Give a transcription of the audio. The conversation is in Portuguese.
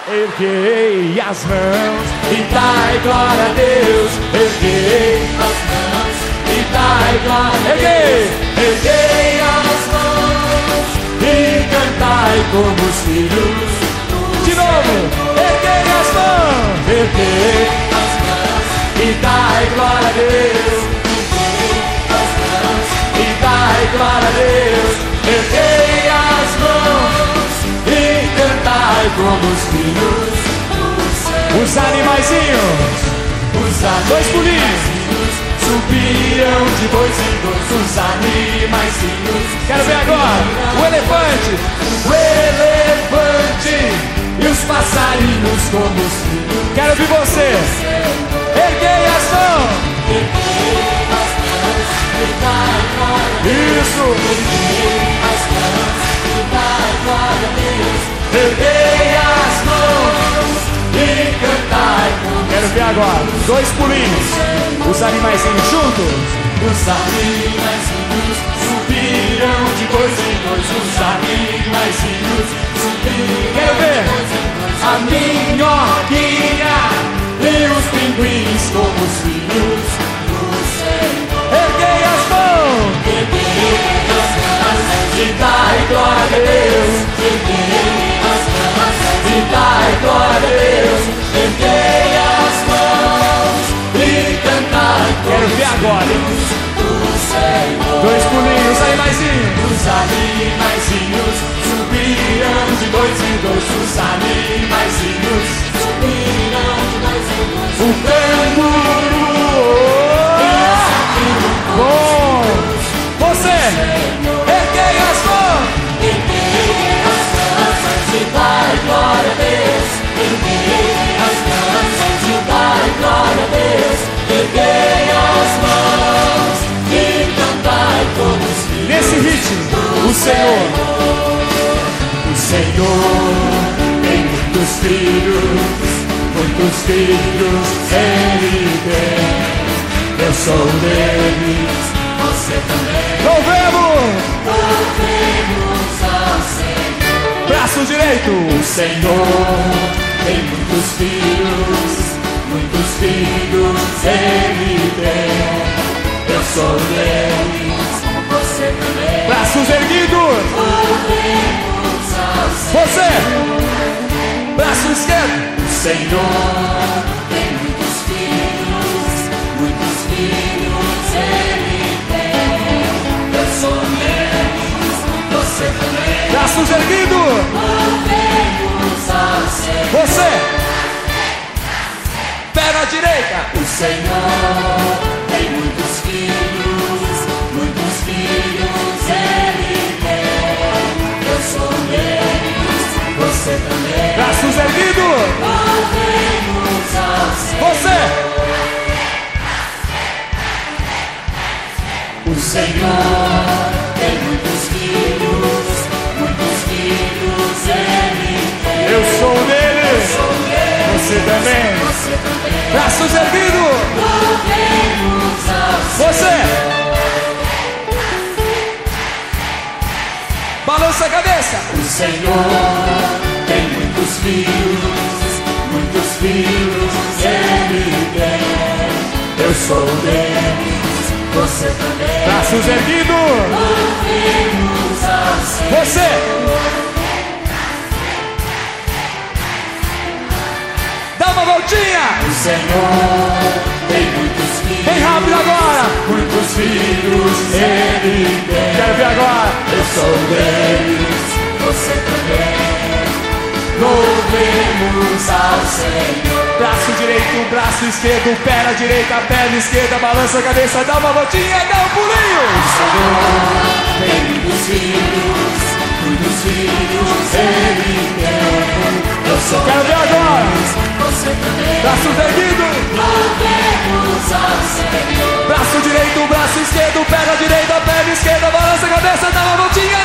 Erguei as mãos e dai glória a Deus. Erguei as mãos e dai glória a Deus. Erguei as mãos e cantai como os filhos. De novo, erguei as mãos. Erguei as mãos e dai glória a Deus. Erguei as mãos e dai glória a Deus. Erguei as mãos e cantai como os filhos. Os animaizinhos, dois pulinhos, subiram de dois em dois. Os animaizinhos. Quero ver agora o elefante e os passarinhos como os filhos. Quero ver você. Erguei as mãos. Erguei as mãos e dai glória a Deus. Isso. Erguei as mãos e dai glória a Deus. Erguei as mãos e cantai como. Quero ver agora dois pulinhos. Os animaizinhos juntos. Os animaizinhos subiram de dois em dois. Os animaizinhos subiram. Quero ver a minhoquinha e os pinguins como os filhos do Senhor. Erguei as mãos. Erguei as mãos e dai glória a Deus. Erguei as mãos e dai glória a Deus. Erguei as mãos e cantai. Quero ver agora. Dois pulinhos, animaizinhos. Os animaizinhos subiram de dois em dois. Os animaizinhos subiram de dois em dois. O canguru. Bom. Você. Erguei as mãos. Erguei as mãos e dai glória a Deus. Erguei as mãos e dai glória a Deus. Erguei as mãos e cantai como os filhos. Nesse ritmo, o Senhor tem muitos filhos Ele tem. Eu sou deles, você também. Louvemos ao Senhor. Braço direito. O Senhor tem muitos filhos Ele tem. Eu sou deles, você também. Braços erguidos. Você. Braço esquerdo. O Senhor tem muitos filhos Ele tem. Eu sou deles, você também. Braços erguidos. Você. Pé na direita. O Senhor tem muitos filhos Ele tem. Eu sou deles, você também. Braços erguidos. Você. O Senhor tem muitos filhos Ele tem. Eu sou deles, você também. Braços erguidos. Você. Balança a cabeça. O Senhor tem muitos filhos Ele tem. Eu sou deles, você também. Braços erguidos. Você. Dá uma voltinha. O Senhor tem muitos filhos. Bem rápido agora. Muitos filhos Ele tem. Quero ver agora. Eu sou deles, você também. Louvemos ao Senhor. Braço direito, braço esquerdo, perna direita, perna esquerda, balança a cabeça, dá uma voltinha, dá um pulinho. O Senhor tem muitos filhos Ele tem. Eu sou. Quero ver agora. Você também. Braços erguidos. Louvemos ao Senhor. Braço direito, braço esquerdo, perna direita, perna esquerda, balança a cabeça, dá uma voltinha.